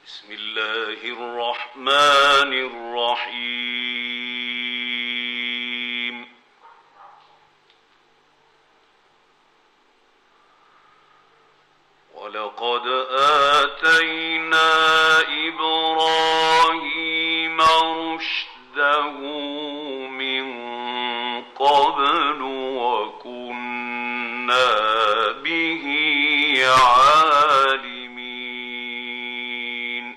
بسم الله الرحمن الرحيم. ولقد آتينا إبراهيم رشده من قبل وكنا به عالمين.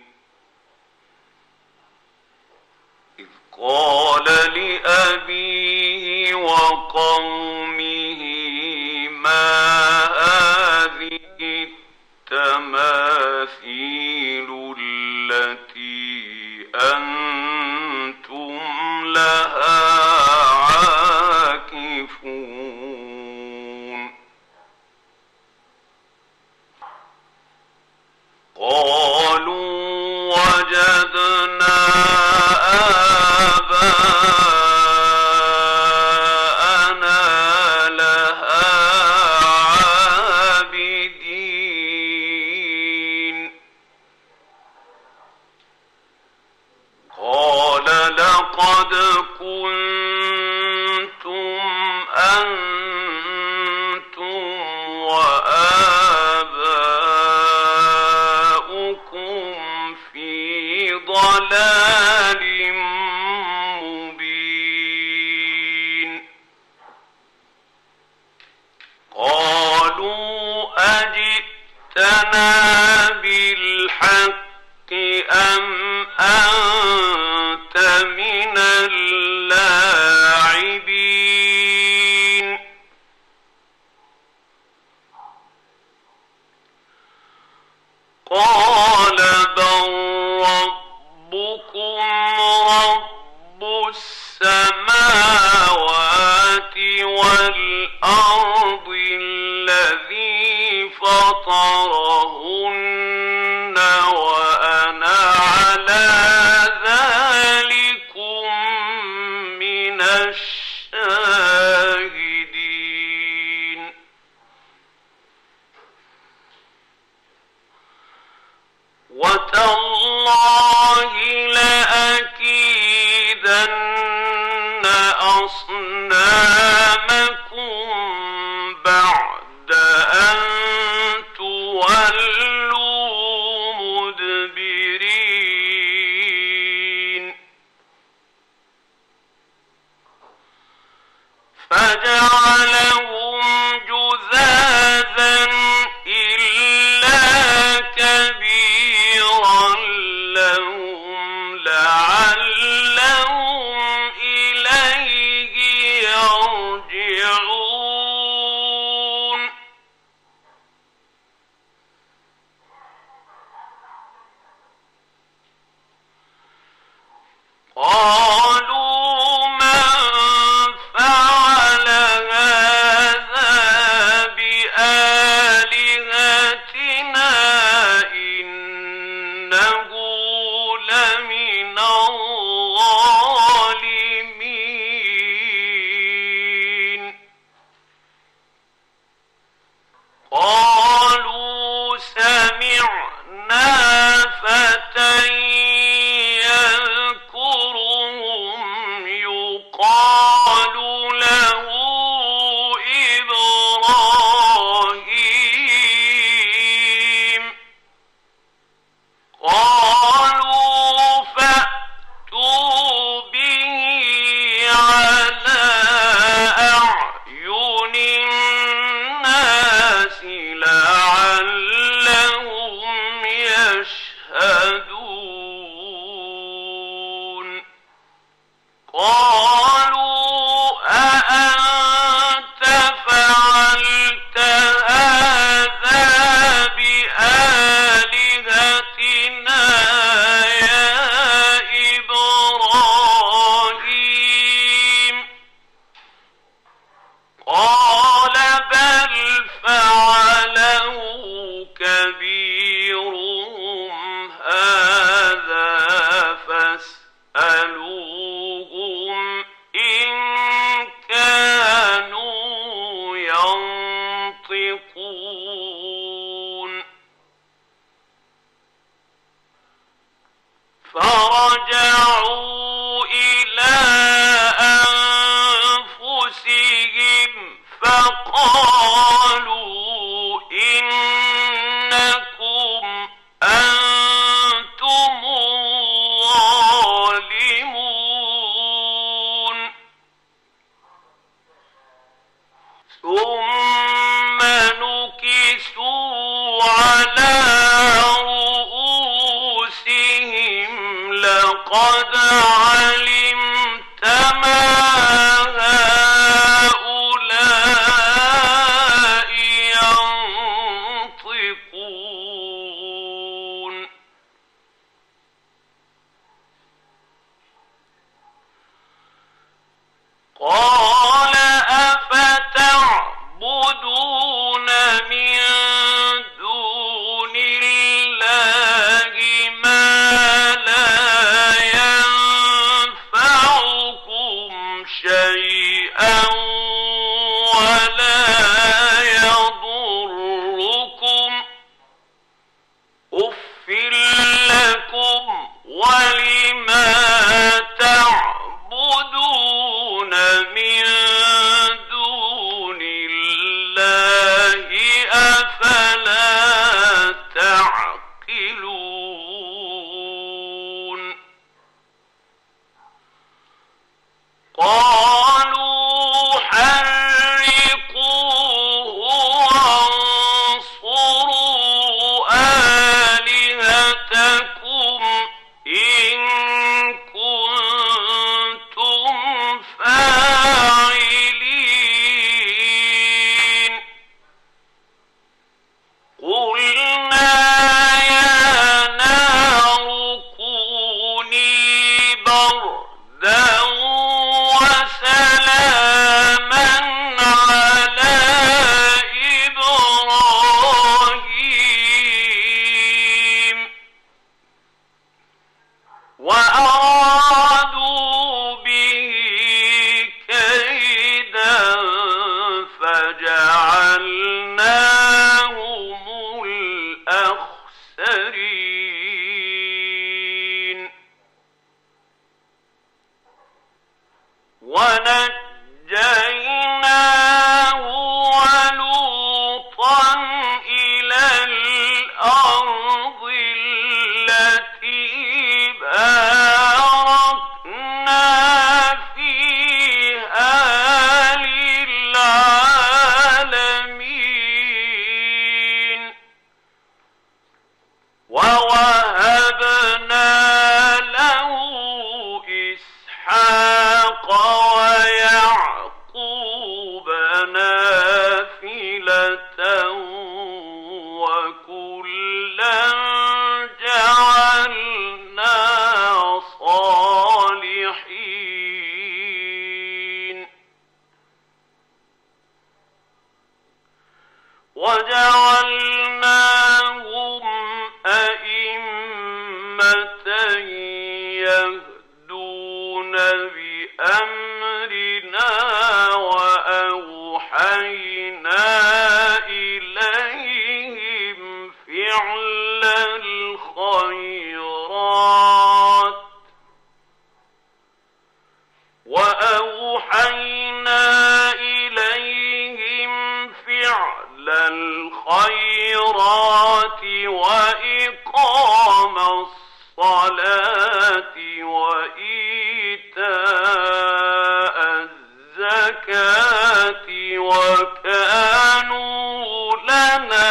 إذ قال لأبيه وقومه ما هذه التماثيل التي أنتم لها عاكفون. قالوا وجدنا آباءنا لها عابدين. قال لقد كنتم أنتم وآباؤكم في ضلال مبين. قالوا أجئتنا بالحق أم أنت من اللاعبين. قال بل ربكم رب السماوات والأرض الذي فطرهن وأنا على ذلكم من الشاهدين. وتالله لأكيدن أصنامكم بعد أن تولوا مدبرين. فجعلهم جذاذا إلا كبيرا فرجعوا إلى أنفسهم فقالوا إنكم أنتم الظالمون ثم نكسوا على رؤوسهم لقد علمت ما هؤلاء ينطقون قال أفتعبدون من دون الله ما لا ينفعكم شيئا ولا يضركم أف لكم ولما تعبدون من دون الله أفلا تعقلون قالوا حرقوه وانصروا آلهتكم إن كنتم فاعلين قلنا يا نار كوني بردا وسلاما على إبراهيم وأرادوا به كيدا فجعلناهم الأخسرين ونجيناه ولوطا إلى الأرض التي باركنا فيها للعالمين ووهبنا له إسحاق ويعقوب نافلة وكلا جعلنا صالحين وجعلناهم أئمة يهدون بأمرنا وأوحينا إليهم فعل الخيرات وإقام الصلاة وإيتاء الزكاة وكانوا لنا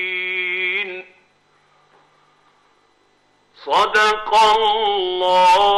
عابدين. صدق الله